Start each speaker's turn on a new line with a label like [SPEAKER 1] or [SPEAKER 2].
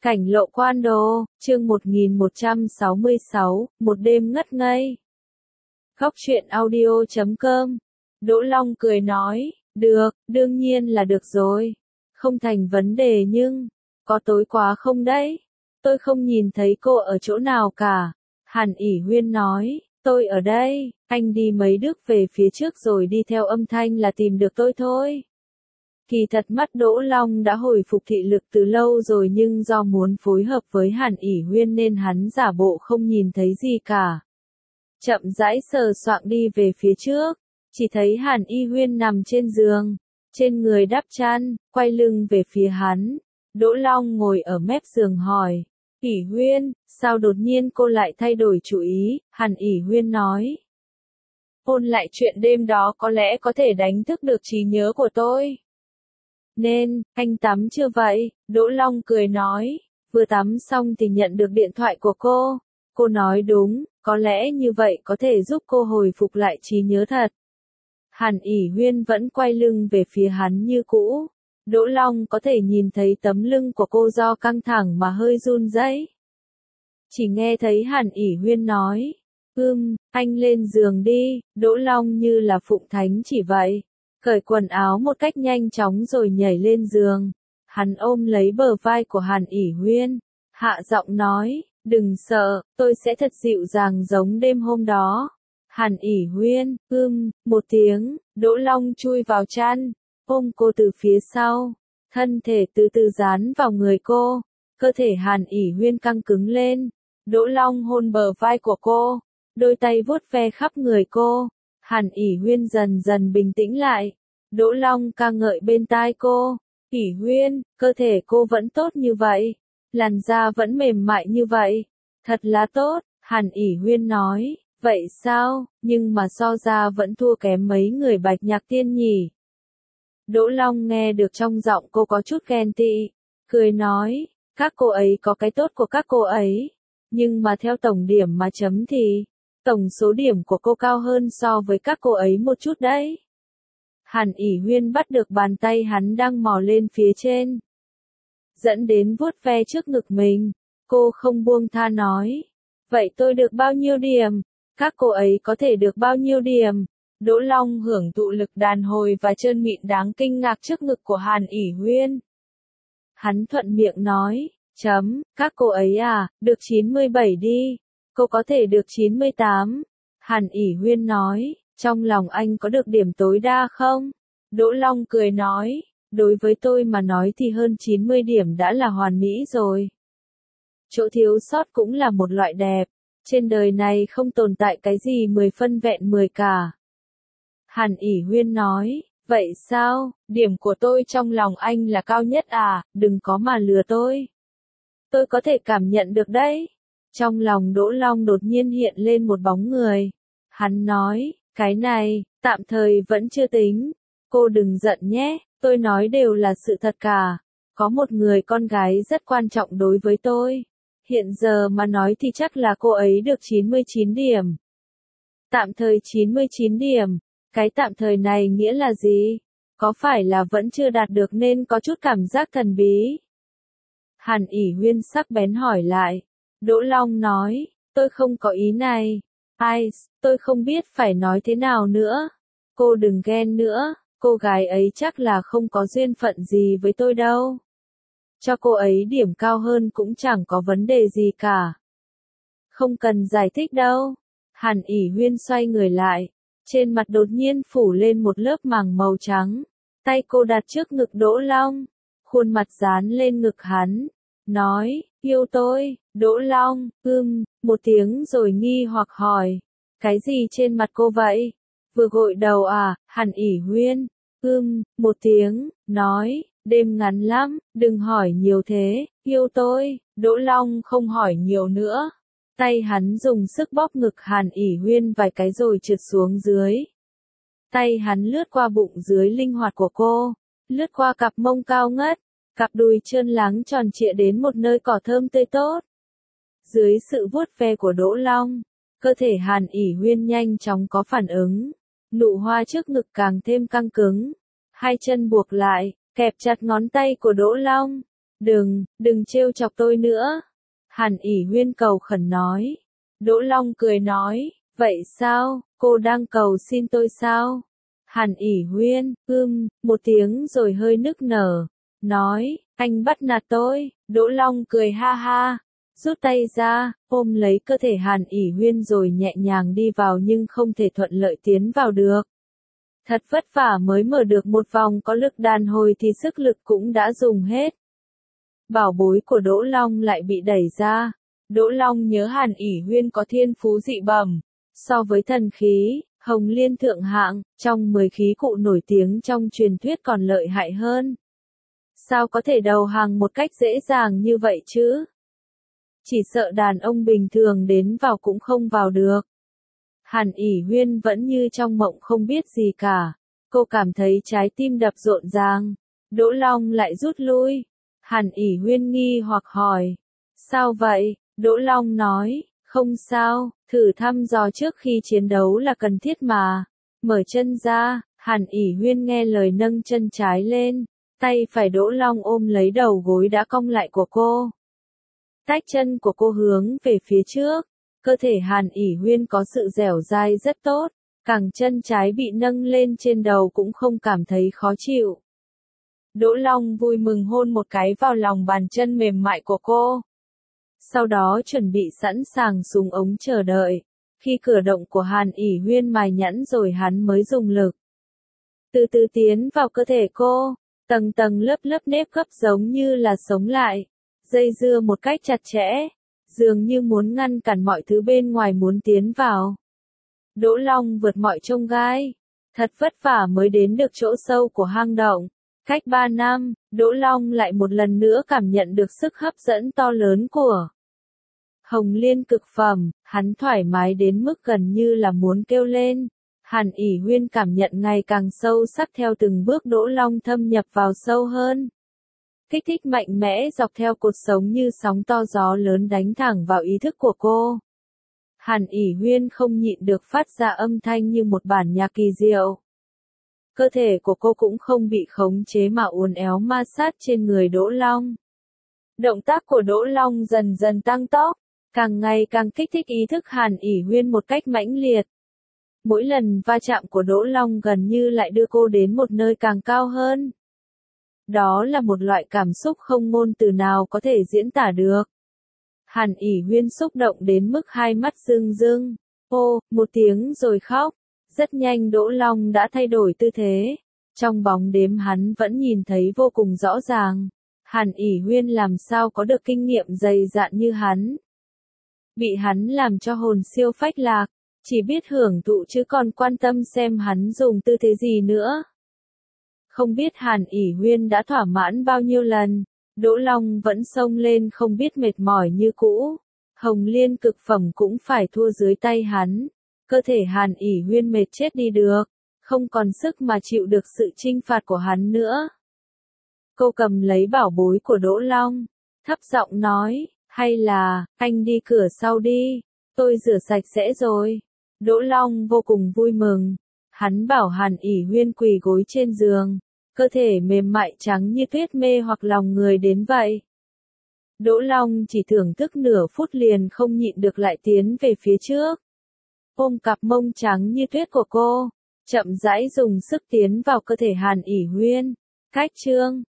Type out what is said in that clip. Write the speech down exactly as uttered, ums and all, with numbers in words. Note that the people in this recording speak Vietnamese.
[SPEAKER 1] Cảnh Lộ Quan Đồ, chương một nghìn một trăm sáu mươi sáu, một đêm ngất ngây. Góc truyện audio chấm com. Đỗ Long cười nói, được, đương nhiên là được rồi. Không thành vấn đề nhưng, có tối quá không đấy? Tôi không nhìn thấy cô ở chỗ nào cả. Hàn ỉ Huyên nói, tôi ở đây, anh đi mấy bước về phía trước rồi đi theo âm thanh là tìm được tôi thôi. Kỳ thật mắt Đỗ Long đã hồi phục thị lực từ lâu rồi nhưng do muốn phối hợp với Hàn ỉ Huyên nên hắn giả bộ không nhìn thấy gì cả. Chậm rãi sờ soạng đi về phía trước, chỉ thấy Hàn ỉ Huyên nằm trên giường, trên người đắp chăn, quay lưng về phía hắn. Đỗ Long ngồi ở mép giường hỏi, ỉ Huyên, sao đột nhiên cô lại thay đổi chủ ý? Hàn ỉ Huyên nói, ôn lại chuyện đêm đó có lẽ có thể đánh thức được trí nhớ của tôi. Nên, anh tắm chưa vậy? Đỗ Long cười nói, vừa tắm xong thì nhận được điện thoại của cô. Cô nói đúng, có lẽ như vậy có thể giúp cô hồi phục lại trí nhớ thật. Hàn ỉ Huyên vẫn quay lưng về phía hắn như cũ. Đỗ Long có thể nhìn thấy tấm lưng của cô do căng thẳng mà hơi run rẩy. Chỉ nghe thấy Hàn ỉ Huyên nói, ưm, anh lên giường đi. Đỗ Long như là phụng thánh chỉ vậy. Cởi quần áo một cách nhanh chóng rồi nhảy lên giường. Hắn ôm lấy bờ vai của Hàn ỉ Huyên, hạ giọng nói, đừng sợ, tôi sẽ thật dịu dàng giống đêm hôm đó. Hàn ỉ Huyên, ưm, một tiếng, Đỗ Long chui vào chăn, ôm cô từ phía sau, thân thể từ từ dán vào người cô, cơ thể Hàn ỉ Huyên căng cứng lên. Đỗ Long hôn bờ vai của cô, đôi tay vuốt ve khắp người cô. Hàn ỉ Huyên dần dần bình tĩnh lại. Đỗ Long ca ngợi bên tai cô, ỉ Huyên, cơ thể cô vẫn tốt như vậy, làn da vẫn mềm mại như vậy, thật là tốt. Hàn ỉ Huyên nói, vậy sao, nhưng mà so ra vẫn thua kém mấy người Bạch Nhạc Tiên nhỉ. Đỗ Long nghe được trong giọng cô có chút ghen tị, cười nói, các cô ấy có cái tốt của các cô ấy, nhưng mà theo tổng điểm mà chấm thì tổng số điểm của cô cao hơn so với các cô ấy một chút đấy. Hàn ỉ Huyên bắt được bàn tay hắn đang mò lên phía trên, dẫn đến vuốt ve trước ngực mình. Cô không buông tha nói, vậy tôi được bao nhiêu điểm? Các cô ấy có thể được bao nhiêu điểm? Đỗ Long hưởng thụ lực đàn hồi và trơn mịn đáng kinh ngạc trước ngực của Hàn ỉ Huyên. Hắn thuận miệng nói, chấm, các cô ấy à, được chín mươi bảy đi. Cô có thể được chín mươi tám. Hàn ỉ Huyên nói, trong lòng anh có được điểm tối đa không? Đỗ Long cười nói, đối với tôi mà nói thì hơn chín mươi điểm đã là hoàn mỹ rồi. Chỗ thiếu sót cũng là một loại đẹp. Trên đời này không tồn tại cái gì mười phân vẹn mười cả. Hàn ỉ Huyên nói, vậy sao, điểm của tôi trong lòng anh là cao nhất à, đừng có mà lừa tôi. Tôi có thể cảm nhận được đấy. Trong lòng Đỗ Long đột nhiên hiện lên một bóng người. Hắn nói, cái này, tạm thời vẫn chưa tính. Cô đừng giận nhé, tôi nói đều là sự thật cả. Có một người con gái rất quan trọng đối với tôi. Hiện giờ mà nói thì chắc là cô ấy được chín mươi chín điểm. Tạm thời chín mươi chín điểm, cái tạm thời này nghĩa là gì? Có phải là vẫn chưa đạt được nên có chút cảm giác thần bí? Hàn ỉ Huyên sắc bén hỏi lại. Đỗ Long nói, tôi không có ý này. Ai, tôi không biết phải nói thế nào nữa. Cô đừng ghen nữa, cô gái ấy chắc là không có duyên phận gì với tôi đâu. Cho cô ấy điểm cao hơn cũng chẳng có vấn đề gì cả. Không cần giải thích đâu. Hàn ỉ Huyên xoay người lại. Trên mặt đột nhiên phủ lên một lớp màng màu trắng. Tay cô đặt trước ngực Đỗ Long. Khuôn mặt dán lên ngực hắn. Nói, yêu tôi. Đỗ Long, ưm, một tiếng rồi nghi hoặc hỏi. Cái gì trên mặt cô vậy? Vừa gội đầu à? Hàn ỉ Huyên, ưm, một tiếng, nói, đêm ngắn lắm, đừng hỏi nhiều thế, yêu tôi. Đỗ Long không hỏi nhiều nữa. Tay hắn dùng sức bóp ngực Hàn ỉ Huyên vài cái rồi trượt xuống dưới. Tay hắn lướt qua bụng dưới linh hoạt của cô, lướt qua cặp mông cao ngất, cặp đùi trơn láng tròn trịa đến một nơi cỏ thơm tươi tốt. Dưới sự vuốt ve của Đỗ Long, cơ thể Hàn ỉ Huyên nhanh chóng có phản ứng. Nụ hoa trước ngực càng thêm căng cứng. Hai chân buộc lại, kẹp chặt ngón tay của Đỗ Long. Đừng, đừng trêu chọc tôi nữa. Hàn ỉ Huyên cầu khẩn nói. Đỗ Long cười nói, vậy sao, cô đang cầu xin tôi sao? Hàn ỉ Huyên, ưm, một tiếng rồi hơi nức nở, nói, anh bắt nạt tôi. Đỗ Long cười ha ha, rút tay ra, ôm lấy cơ thể Hàn ỉ Huyên rồi nhẹ nhàng đi vào nhưng không thể thuận lợi tiến vào được. Thật vất vả mới mở được một vòng có lực đàn hồi thì sức lực cũng đã dùng hết. Bảo bối của Đỗ Long lại bị đẩy ra. Đỗ Long nhớ Hàn ỉ Huyên có thiên phú dị bẩm, so với thần khí, Hồng Liên thượng hạng, trong mười khí cụ nổi tiếng trong truyền thuyết còn lợi hại hơn. Sao có thể đầu hàng một cách dễ dàng như vậy chứ? Chỉ sợ đàn ông bình thường đến vào cũng không vào được. Hàn ỉ Huyên vẫn như trong mộng không biết gì cả. Cô cảm thấy trái tim đập rộn ràng. Đỗ Long lại rút lui. Hàn ỉ Huyên nghi hoặc hỏi. Sao vậy? Đỗ Long nói, không sao, thử thăm dò trước khi chiến đấu là cần thiết mà. Mở chân ra, Hàn ỉ Huyên nghe lời nâng chân trái lên. Tay phải Đỗ Long ôm lấy đầu gối đã cong lại của cô. Tách chân của cô hướng về phía trước. Cơ thể Hàn ỉ Huyên có sự dẻo dai rất tốt. Cẳng chân trái bị nâng lên trên đầu cũng không cảm thấy khó chịu. Đỗ Long vui mừng hôn một cái vào lòng bàn chân mềm mại của cô. Sau đó chuẩn bị sẵn sàng xuống ống chờ đợi. Khi cử động của Hàn ỉ Huyên mài nhẵn rồi hắn mới dùng lực. Từ từ tiến vào cơ thể cô, tầng tầng lớp lớp nếp gấp giống như là sống lại. Dây dưa một cách chặt chẽ, dường như muốn ngăn cản mọi thứ bên ngoài muốn tiến vào. Đỗ Long vượt mọi chông gai. Thật vất vả mới đến được chỗ sâu của hang động. Cách ba năm, Đỗ Long lại một lần nữa cảm nhận được sức hấp dẫn to lớn của Hồng Liên cực phẩm, hắn thoải mái đến mức gần như là muốn kêu lên. Hàn ỉ Huyên cảm nhận ngày càng sâu sắc theo từng bước Đỗ Long thâm nhập vào sâu hơn. Kích thích mạnh mẽ dọc theo cột sống như sóng to gió lớn đánh thẳng vào ý thức của cô. Hàn ỉ Huyên không nhịn được phát ra âm thanh như một bản nhạc kỳ diệu. Cơ thể của cô cũng không bị khống chế mà uốn éo ma sát trên người Đỗ Long. Động tác của Đỗ Long dần dần tăng tốc, càng ngày càng kích thích ý thức Hàn ỉ Huyên một cách mãnh liệt. Mỗi lần va chạm của Đỗ Long gần như lại đưa cô đến một nơi càng cao hơn. Đó là một loại cảm xúc không ngôn từ nào có thể diễn tả được. Hàn ỉ Huyên xúc động đến mức hai mắt rưng rưng. Ô, một tiếng rồi khóc. Rất nhanh Đỗ Long đã thay đổi tư thế. Trong bóng đêm hắn vẫn nhìn thấy vô cùng rõ ràng. Hàn ỉ Huyên làm sao có được kinh nghiệm dày dạn như hắn. Bị hắn làm cho hồn siêu phách lạc. Chỉ biết hưởng thụ chứ còn quan tâm xem hắn dùng tư thế gì nữa. Không biết Hàn ỉ Huyên đã thỏa mãn bao nhiêu lần. Đỗ Long vẫn xông lên không biết mệt mỏi như cũ. Hồng Liên cực phẩm cũng phải thua dưới tay hắn. Cơ thể Hàn ỉ Huyên mệt chết đi được. Không còn sức mà chịu được sự chinh phạt của hắn nữa. Cô cầm lấy bảo bối của Đỗ Long. Thấp giọng nói, hay là, anh đi cửa sau đi. Tôi rửa sạch sẽ rồi. Đỗ Long vô cùng vui mừng. Hắn bảo Hàn ỉ Huyên quỳ gối trên giường. Cơ thể mềm mại trắng như tuyết mê hoặc lòng người đến vậy. Đỗ Long chỉ thưởng thức nửa phút liền không nhịn được lại tiến về phía trước. Ôm cặp mông trắng như tuyết của cô, chậm rãi dùng sức tiến vào cơ thể Hàn ỉ Huyên. Cách chương